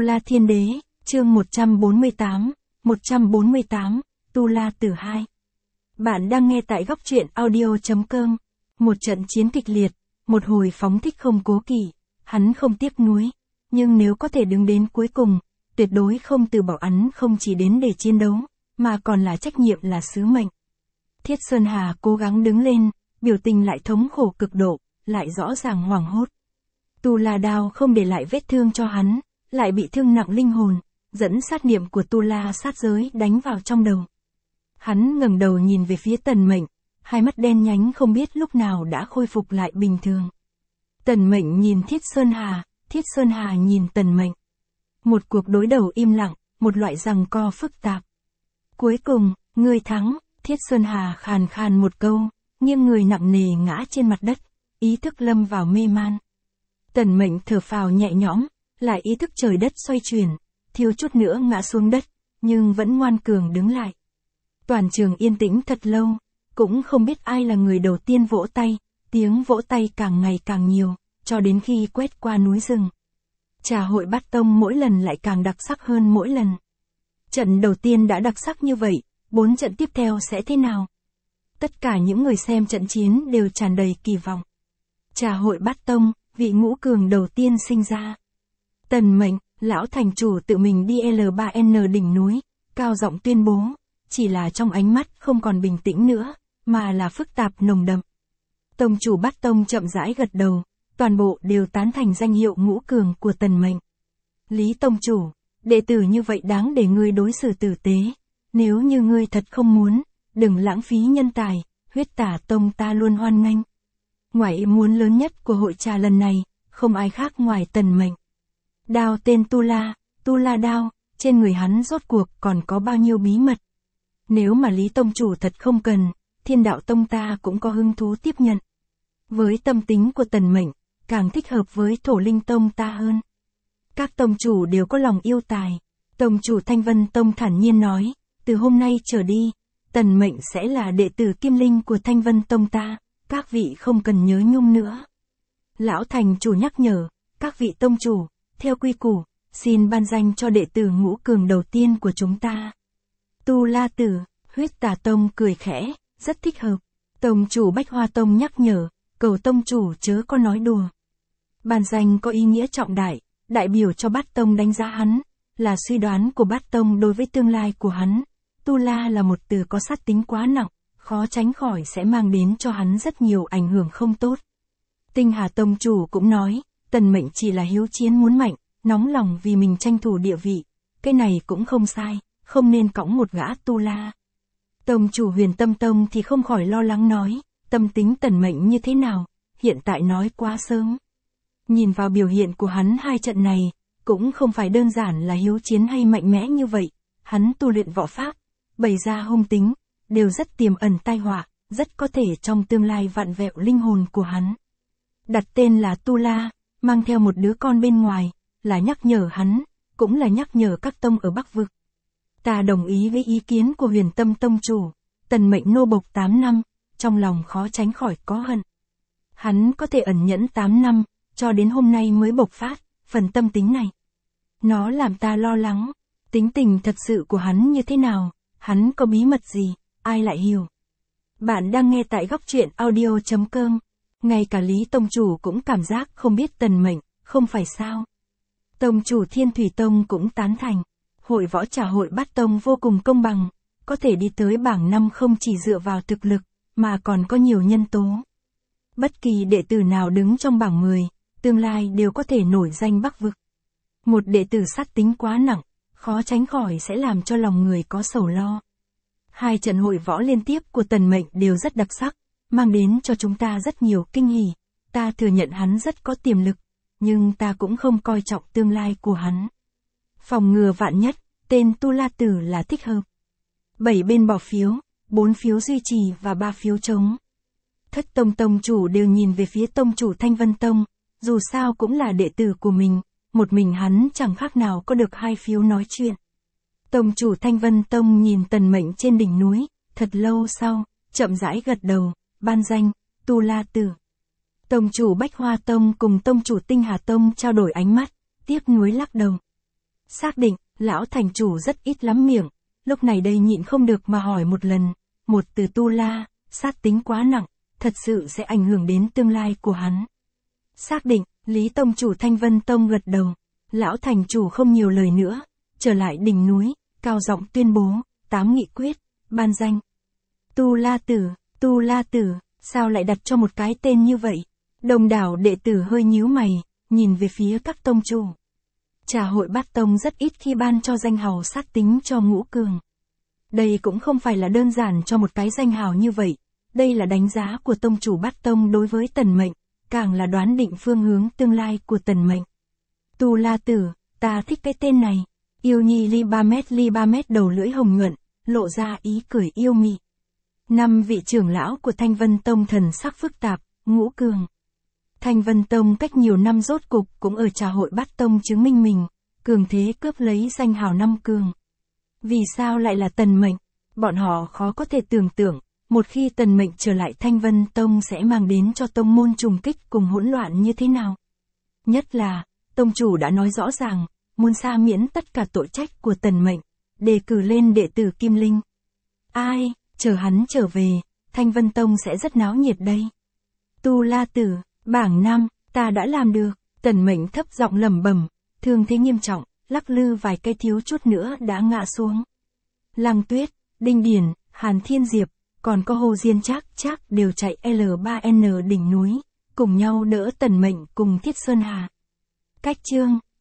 La Thiên Đế, chương 148, Tu La Tử 2. Bạn đang nghe tại góc truyện audio.com. Một trận chiến kịch liệt, một hồi phóng thích không cố kỵ, hắn không tiếc nuối, nhưng nếu có thể đứng đến cuối cùng, tuyệt đối không từ bỏ, hắn không chỉ đến để chiến đấu, mà còn là trách nhiệm, là sứ mệnh. Thiết Sơn Hà cố gắng đứng lên, biểu tình lại thống khổ cực độ, lại rõ ràng hoảng hốt. Tu La đao không để lại vết thương cho hắn, lại bị thương nặng linh hồn, dẫn sát niệm của Tu La sát giới đánh vào trong đầu. Hắn ngẩng đầu nhìn về phía Tần Mệnh, hai mắt đen nhánh không biết lúc nào đã khôi phục lại bình thường. Tần Mệnh nhìn Thiết Sơn Hà nhìn Tần Mệnh. Một cuộc đối đầu im lặng, một loại giằng co phức tạp. Cuối cùng, ngươi thắng, Thiết Sơn Hà khàn khàn một câu, nghiêng người nặng nề ngã trên mặt đất, ý thức lâm vào mê man. Tần Mệnh thở phào nhẹ nhõm, lại ý thức trời đất xoay chuyển, thiếu chút nữa ngã xuống đất, nhưng vẫn ngoan cường đứng lại. Toàn trường yên tĩnh thật lâu, cũng không biết ai là người đầu tiên vỗ tay, tiếng vỗ tay càng ngày càng nhiều, cho đến khi quét qua núi rừng. Trà hội Bát Tông mỗi lần lại càng đặc sắc hơn mỗi lần. Trận đầu tiên đã đặc sắc như vậy, 4 trận tiếp theo sẽ thế nào? Tất cả những người xem trận chiến đều tràn đầy kỳ vọng. Trà hội Bát Tông, vị ngũ cường đầu tiên sinh ra. Tần Mệnh, lão thành chủ tự mình đi L3N đỉnh núi, cao giọng tuyên bố, chỉ là trong ánh mắt không còn bình tĩnh nữa, mà là phức tạp nồng đậm. Tông chủ Bát Tông chậm rãi gật đầu, toàn bộ đều tán thành danh hiệu ngũ cường của Tần Mệnh. Lý tông chủ, đệ tử như vậy đáng để ngươi đối xử tử tế, nếu như ngươi thật không muốn, đừng lãng phí nhân tài, Huyết Tả Tông ta luôn hoan nghênh. Ngoài ý muốn lớn nhất của hội trà lần này, không ai khác ngoài Tần Mệnh. Đao tên Tu La đao, trên người hắn rốt cuộc còn có bao nhiêu bí mật. Nếu mà Lý tông chủ thật không cần, Thiên Đạo Tông ta cũng có hứng thú tiếp nhận. Với tâm tính của Tần Mệnh, càng thích hợp với Thổ Linh Tông ta hơn. Các tông chủ đều có lòng yêu tài. Tông chủ Thanh Vân Tông thản nhiên nói, từ hôm nay trở đi, Tần Mệnh sẽ là đệ tử Kim Linh của Thanh Vân Tông ta, các vị không cần nhớ nhung nữa. Lão thành chủ nhắc nhở, các vị tông chủ, theo quy củ, xin ban danh cho đệ tử ngũ cường đầu tiên của chúng ta. Tu La Tử, Huyết Tà Tông cười khẽ, rất thích hợp. Tông chủ Bách Hoa Tông nhắc nhở, cầu tông chủ chớ có nói đùa. Ban danh có ý nghĩa trọng đại, đại biểu cho Bát Tông đánh giá hắn, là suy đoán của Bát Tông đối với tương lai của hắn. Tu La là một từ có sát tính quá nặng, khó tránh khỏi sẽ mang đến cho hắn rất nhiều ảnh hưởng không tốt. Tinh Hà Tông chủ cũng nói, Tần Mệnh chỉ là hiếu chiến muốn mạnh, nóng lòng vì mình tranh thủ địa vị, cái này cũng không sai, không nên cõng một gã Tu La. Tông chủ Huyền Tâm Tông thì không khỏi lo lắng nói, tâm tính Tần Mệnh như thế nào, hiện tại nói quá sớm. Nhìn vào biểu hiện của hắn hai trận này, cũng không phải đơn giản là hiếu chiến hay mạnh mẽ như vậy, hắn tu luyện võ pháp, bày ra hung tính, đều rất tiềm ẩn tai họa, rất có thể trong tương lai vặn vẹo linh hồn của hắn. Đặt tên là Tu La, mang theo một đứa con bên ngoài, là nhắc nhở hắn, cũng là nhắc nhở các tông ở Bắc Vực. Ta đồng ý với ý kiến của Huyền Tâm Tông chủ, Tần Mệnh nô bộc 8 năm, trong lòng khó tránh khỏi có hận. Hắn có thể ẩn nhẫn 8 năm, cho đến hôm nay mới bộc phát, phần tâm tính này. Nó làm ta lo lắng, tính tình thật sự của hắn như thế nào, hắn có bí mật gì, ai lại hiểu. Bạn đang nghe tại góc truyện audio.com, ngay cả Lý tông chủ cũng cảm giác không biết Tần Mệnh, không phải sao. Tông chủ Thiên Thủy Tông cũng tán thành, hội võ trà hội Bát Tông vô cùng công bằng, có thể đi tới bảng 5 không chỉ dựa vào thực lực, mà còn có nhiều nhân tố. Bất kỳ đệ tử nào đứng trong bảng 10, tương lai đều có thể nổi danh Bắc Vực. Một đệ tử sát tính quá nặng, khó tránh khỏi sẽ làm cho lòng người có sầu lo. Hai trận hội võ liên tiếp của Tần Mệnh đều rất đặc sắc, mang đến cho chúng ta rất nhiều kinh hỉ. Ta thừa nhận hắn rất có tiềm lực, nhưng ta cũng không coi trọng tương lai của hắn. Phòng ngừa vạn nhất, tên Tu La Tử là thích hợp. 7 bên bỏ phiếu, 4 phiếu duy trì và 3 phiếu trống. Thất tông tông chủ đều nhìn về phía tông chủ Thanh Vân Tông, dù sao cũng là đệ tử của mình, một mình hắn chẳng khác nào có được 2 phiếu nói chuyện. Tông chủ Thanh Vân Tông nhìn Tần Mệnh trên đỉnh núi, thật lâu sau, chậm rãi gật đầu, ban danh, Tu La Tử. Tông chủ Bách Hoa Tông cùng tông chủ Tinh Hà Tông trao đổi ánh mắt, tiếc nuối lắc đầu. Xác định, lão thành chủ rất ít lắm miệng, lúc này đây nhịn không được mà hỏi một lần, một từ tu la, sát tính quá nặng, thật sự sẽ ảnh hưởng đến tương lai của hắn. Xác định, Lý tông chủ Thanh Vân Tông gật đầu, lão thành chủ không nhiều lời nữa, trở lại đỉnh núi, cao giọng tuyên bố, 8 nghị quyết, ban danh. Tu La Tử, sao lại đặt cho một cái tên như vậy? Đồng đảo đệ tử hơi nhíu mày, nhìn về phía các tông chủ. Trà hội Bát Tông rất ít khi ban cho danh hào sát tính cho Ngũ Cường. Đây cũng không phải là đơn giản cho một cái danh hào như vậy, đây là đánh giá của tông chủ Bát Tông đối với Tần Mệnh, càng là đoán định phương hướng tương lai của Tần Mệnh. Tu La Tử, ta thích cái tên này. Yêu nhi Li-ba-mét đầu lưỡi hồng nhuận, lộ ra ý cười yêu mị. 5 vị trưởng lão của Thanh Vân Tông thần sắc phức tạp, Ngũ Cường. Thanh Vân Tông cách nhiều năm rốt cục cũng ở trà hội Bát Tông chứng minh mình, cường thế cướp lấy danh hào 5 cường. Vì sao lại là Tần Mệnh? Bọn họ khó có thể tưởng tượng, một khi Tần Mệnh trở lại Thanh Vân Tông sẽ mang đến cho tông môn trùng kích cùng hỗn loạn như thế nào. Nhất là, tông chủ đã nói rõ ràng, muốn sa miễn tất cả tội trách của Tần Mệnh, đề cử lên đệ tử Kim Linh. Ai, chờ hắn trở về, Thanh Vân Tông sẽ rất náo nhiệt đây. Tu La Tử, bảng 5, ta đã làm được, Tần Mệnh thấp giọng lẩm bẩm, thương thế nghiêm trọng, lắc lư vài cây thiếu chút nữa đã ngã xuống. Lăng Tuyết, Đinh Điển, Hàn Thiên Diệp, còn có Hồ Diên Trác đều chạy L3N đỉnh núi, cùng nhau đỡ Tần Mệnh cùng Thiết Sơn Hà. Cách chương